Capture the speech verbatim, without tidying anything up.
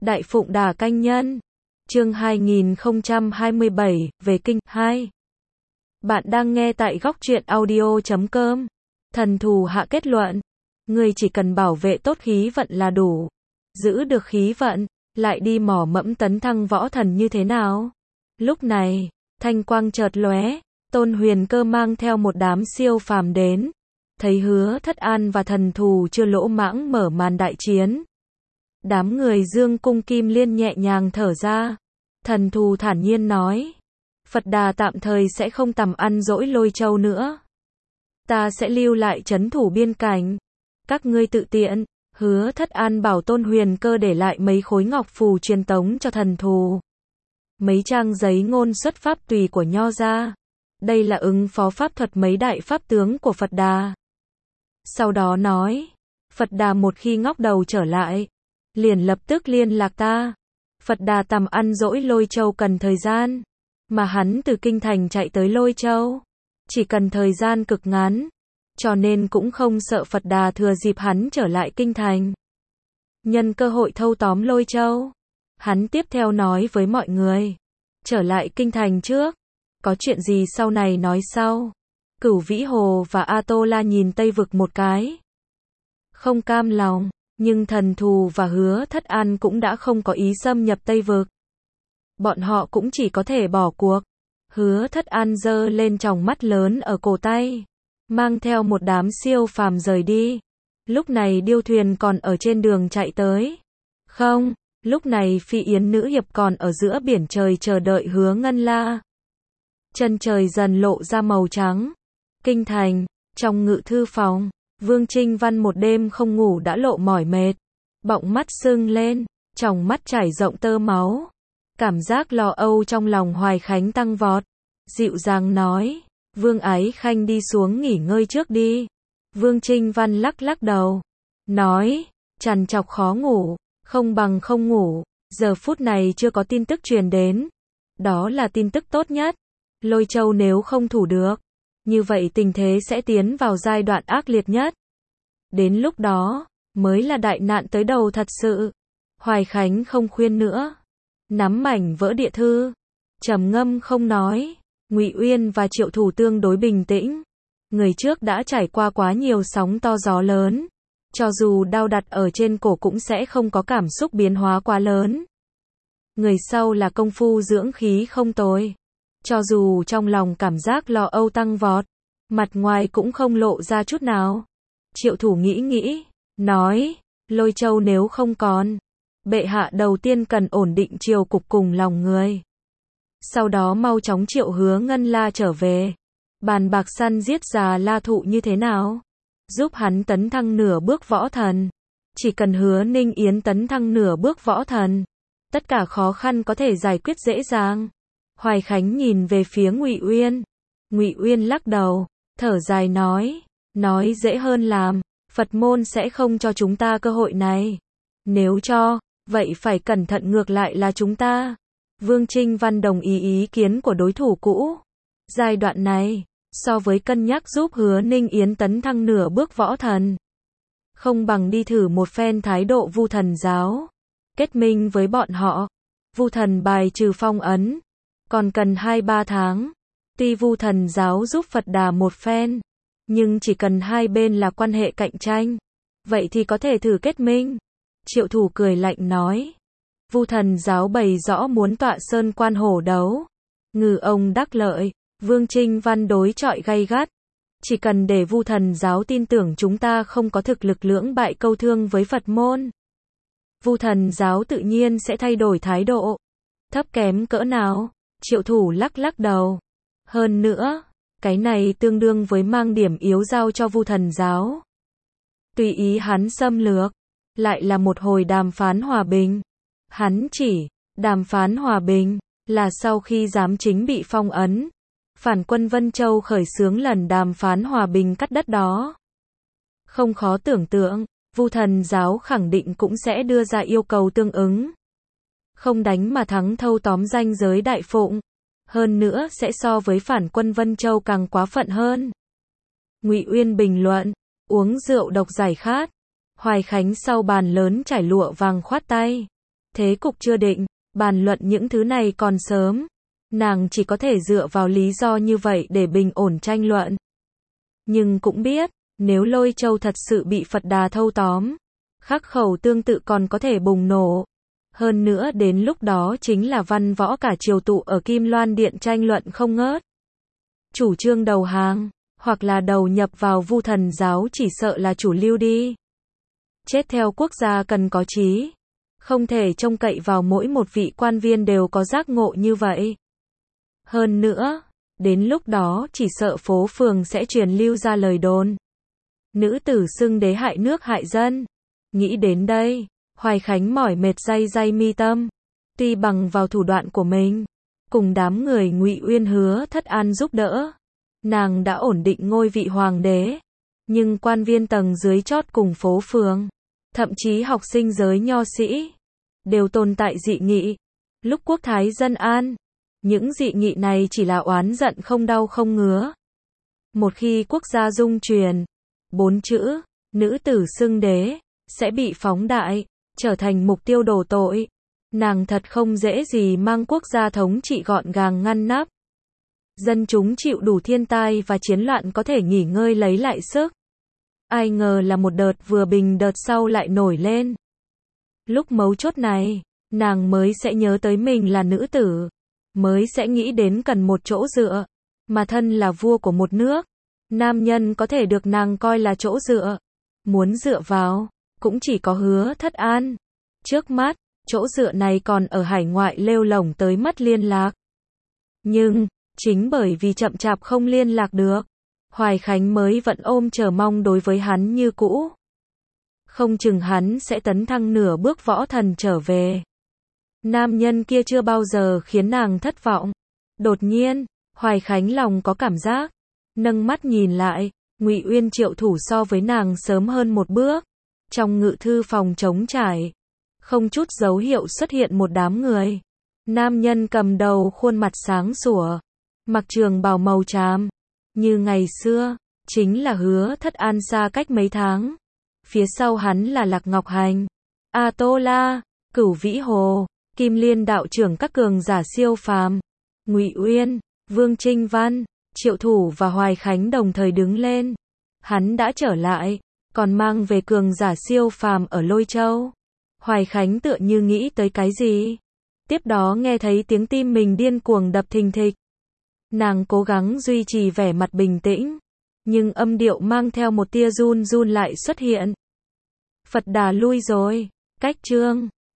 Đại Phụng Đà Canh Nhân. Chương hai nghìn không trăm hai mươi bảy, về kinh hai. Bạn đang nghe tại góc truyện audio chấm com. Thần thù hạ kết luận, người chỉ cần bảo vệ tốt khí vận là đủ. Giữ được khí vận, lại đi mò mẫm tấn thăng võ thần như thế nào? Lúc này, thanh quang chợt lóe, Tôn Huyền Cơ mang theo một đám siêu phàm đến. Thấy Hứa Thất An và thần thù chưa lỗ mãng mở màn đại chiến. Đám người Dương Cung Kim Liên nhẹ nhàng thở ra. Thần thù thản nhiên nói, Phật Đà tạm thời sẽ không tầm ăn dỗi Lôi Châu nữa. Ta sẽ lưu lại trấn thủ biên cảnh. Các ngươi tự tiện. Hứa Thất An bảo Tôn Huyền Cơ để lại mấy khối ngọc phù truyền tống cho thần thù. Mấy trang giấy ngôn xuất pháp tùy của Nho ra. Đây là ứng phó pháp thuật mấy đại pháp tướng của Phật Đà. Sau đó nói, Phật Đà một khi ngóc đầu trở lại, liền lập tức liên lạc ta. Phật Đà tầm ăn dỗi Lôi Châu cần thời gian, mà hắn từ kinh thành chạy tới Lôi Châu, chỉ cần thời gian cực ngắn, cho nên cũng không sợ Phật Đà thừa dịp hắn trở lại kinh thành. Nhân cơ hội thâu tóm Lôi Châu, hắn tiếp theo nói với mọi người, trở lại kinh thành trước, có chuyện gì sau này nói sau. Cửu Vĩ Hồ và A Tô La nhìn Tây Vực một cái, không cam lòng, nhưng thần thù và Hứa Thất An cũng đã không có ý xâm nhập Tây Vực. Bọn họ cũng chỉ có thể bỏ cuộc. Hứa Thất An giơ lên tròng mắt lớn ở cổ tay, mang theo một đám siêu phàm rời đi. Lúc này điêu thuyền còn ở trên đường chạy tới. Không, lúc này Phi Yến nữ hiệp còn ở giữa biển trời chờ đợi Hứa Ngân La. Chân trời dần lộ ra màu trắng. Kinh thành, trong ngự thư phòng, Vương Trinh Văn một đêm không ngủ đã lộ mỏi mệt, bọng mắt sưng lên, tròng mắt trải rộng tơ máu. Cảm giác lo âu trong lòng Hoài Khánh tăng vọt, dịu dàng nói, Vương Ái Khanh đi xuống nghỉ ngơi trước đi. Vương Trinh Văn lắc lắc đầu, nói, trằn trọc khó ngủ, không bằng không ngủ, giờ phút này chưa có tin tức truyền đến. Đó là tin tức tốt nhất. Lôi Châu nếu không thủ được, như vậy tình thế sẽ tiến vào giai đoạn ác liệt nhất. Đến lúc đó, mới là đại nạn tới đầu thật sự. Hoài Khánh không khuyên nữa, nắm mảnh vỡ địa thư, trầm ngâm không nói. Ngụy Uyên và Triệu Thủ tương đối bình tĩnh. Người trước đã trải qua quá nhiều sóng to gió lớn, cho dù đao đặt ở trên cổ cũng sẽ không có cảm xúc biến hóa quá lớn. Người sau là công phu dưỡng khí không tồi, cho dù trong lòng cảm giác lo âu tăng vọt, mặt ngoài cũng không lộ ra chút nào. Triệu Thủ nghĩ nghĩ, nói, Lôi Châu nếu không còn, bệ hạ đầu tiên cần ổn định triều cục cùng lòng người. Sau đó mau chóng triệu Hứa Ngân La trở về, bàn bạc săn giết già La Thụ như thế nào, giúp hắn tấn thăng nửa bước võ thần. Chỉ cần Hứa Ninh Yến tấn thăng nửa bước võ thần, tất cả khó khăn có thể giải quyết dễ dàng. Hoài Khánh nhìn về phía Ngụy Uyên. Ngụy Uyên lắc đầu, thở dài nói, nói dễ hơn làm, Phật môn sẽ không cho chúng ta cơ hội này. Nếu cho, vậy phải cẩn thận ngược lại là chúng ta. Vương Trinh Văn đồng ý ý kiến của đối thủ cũ. Giai đoạn này, so với cân nhắc giúp Hứa Ninh Yến tấn thăng nửa bước võ thần, không bằng đi thử một phen thái độ Vu Thần giáo. Kết minh với bọn họ, Vu Thần bài trừ phong ấn, còn cần hai ba tháng. Tuy Vu Thần giáo giúp Phật Đà một phen, nhưng chỉ cần hai bên là quan hệ cạnh tranh, vậy thì có thể thử kết minh. Triệu Thủ cười lạnh nói, Vu Thần giáo bày rõ muốn tọa sơn quan hổ đấu, ngư ông đắc lợi. Vương Trinh Văn đối chọi gay gắt, chỉ cần để Vu Thần giáo tin tưởng chúng ta không có thực lực lưỡng bại câu thương với Phật môn, Vu Thần giáo tự nhiên sẽ thay đổi thái độ. Thấp kém cỡ nào? Triệu Thủ lắc lắc đầu. Hơn nữa, cái này tương đương với mang điểm yếu giao cho Vu Thần giáo. Tùy ý hắn xâm lược, lại là một hồi đàm phán hòa bình. Hắn chỉ, đàm phán hòa bình, là sau khi giám chính bị phong ấn, phản quân Vân Châu khởi xướng lần đàm phán hòa bình cắt đất đó. Không khó tưởng tượng, Vu Thần giáo khẳng định cũng sẽ đưa ra yêu cầu tương ứng. Không đánh mà thắng thâu tóm ranh giới Đại Phụng. Hơn nữa sẽ so với phản quân Vân Châu càng quá phận hơn. Ngụy Uyên bình luận, uống rượu độc giải khát. Hoài Khánh sau bàn lớn trải lụa vàng khoát tay. Thế cục chưa định, bàn luận những thứ này còn sớm. Nàng chỉ có thể dựa vào lý do như vậy để bình ổn tranh luận. Nhưng cũng biết, nếu Lôi Châu thật sự bị Phật Đà thâu tóm, khắc khẩu tương tự còn có thể bùng nổ. Hơn nữa đến lúc đó chính là văn võ cả triều tụ ở Kim Loan Điện tranh luận không ngớt. Chủ trương đầu hàng, hoặc là đầu nhập vào Vu Thần giáo chỉ sợ là chủ lưu đi. Chết theo quốc gia cần có trí. Không thể trông cậy vào mỗi một vị quan viên đều có giác ngộ như vậy. Hơn nữa, đến lúc đó chỉ sợ phố phường sẽ truyền lưu ra lời đồn. Nữ tử xưng đế hại nước hại dân. Nghĩ đến đây, Hoài Khánh mỏi mệt day day mi tâm. Tuy bằng vào thủ đoạn của mình, cùng đám người Ngụy Uyên Hứa Thất An giúp đỡ, nàng đã ổn định ngôi vị hoàng đế. Nhưng quan viên tầng dưới chót cùng phố phường, thậm chí học sinh giới nho sĩ, đều tồn tại dị nghị. Lúc quốc thái dân an, những dị nghị này chỉ là oán giận không đau không ngứa. Một khi quốc gia dung truyền, bốn chữ, nữ tử xưng đế, sẽ bị phóng đại, trở thành mục tiêu đổ tội. Nàng thật không dễ gì mang quốc gia thống trị gọn gàng ngăn nắp. Dân chúng chịu đủ thiên tai và chiến loạn có thể nghỉ ngơi lấy lại sức. Ai ngờ là một đợt vừa bình đợt sau lại nổi lên. Lúc mấu chốt này, nàng mới sẽ nhớ tới mình là nữ tử, mới sẽ nghĩ đến cần một chỗ dựa, mà thân là vua của một nước. Nam nhân có thể được nàng coi là chỗ dựa. Muốn dựa vào, cũng chỉ có Hứa Thất An. Trước mắt, chỗ dựa này còn ở hải ngoại lêu lổng tới mất liên lạc. Nhưng, chính bởi vì chậm chạp không liên lạc được, Hoài Khánh mới vẫn ôm chờ mong đối với hắn như cũ. Không chừng hắn sẽ tấn thăng nửa bước võ thần trở về. Nam nhân kia chưa bao giờ khiến nàng thất vọng. Đột nhiên, Hoài Khánh lòng có cảm giác. Nâng mắt nhìn lại, Ngụy Uyên Triệu thủ so với nàng sớm hơn một bước. Trong ngự thư phòng trống trải, không chút dấu hiệu xuất hiện một đám người. Nam nhân cầm đầu khuôn mặt sáng sủa, mặc trường bào màu tràm, như ngày xưa, chính là Hứa Thất An xa cách mấy tháng. Phía sau hắn là Lạc Ngọc Hành, A Tô La, Cửu Vĩ Hồ, Kim Liên đạo trưởng các cường giả siêu phàm. Ngụy Uyên, Vương Trinh Văn, Triệu thủ và Hoài Khánh đồng thời đứng lên. Hắn đã trở lại, còn mang về cường giả siêu phàm ở Lôi Châu. Hoài Khánh tựa như nghĩ tới cái gì. Tiếp đó nghe thấy tiếng tim mình điên cuồng đập thình thịch. Nàng cố gắng duy trì vẻ mặt bình tĩnh, nhưng âm điệu mang theo một tia run run lại xuất hiện. Phật Đà lui rồi, cách chương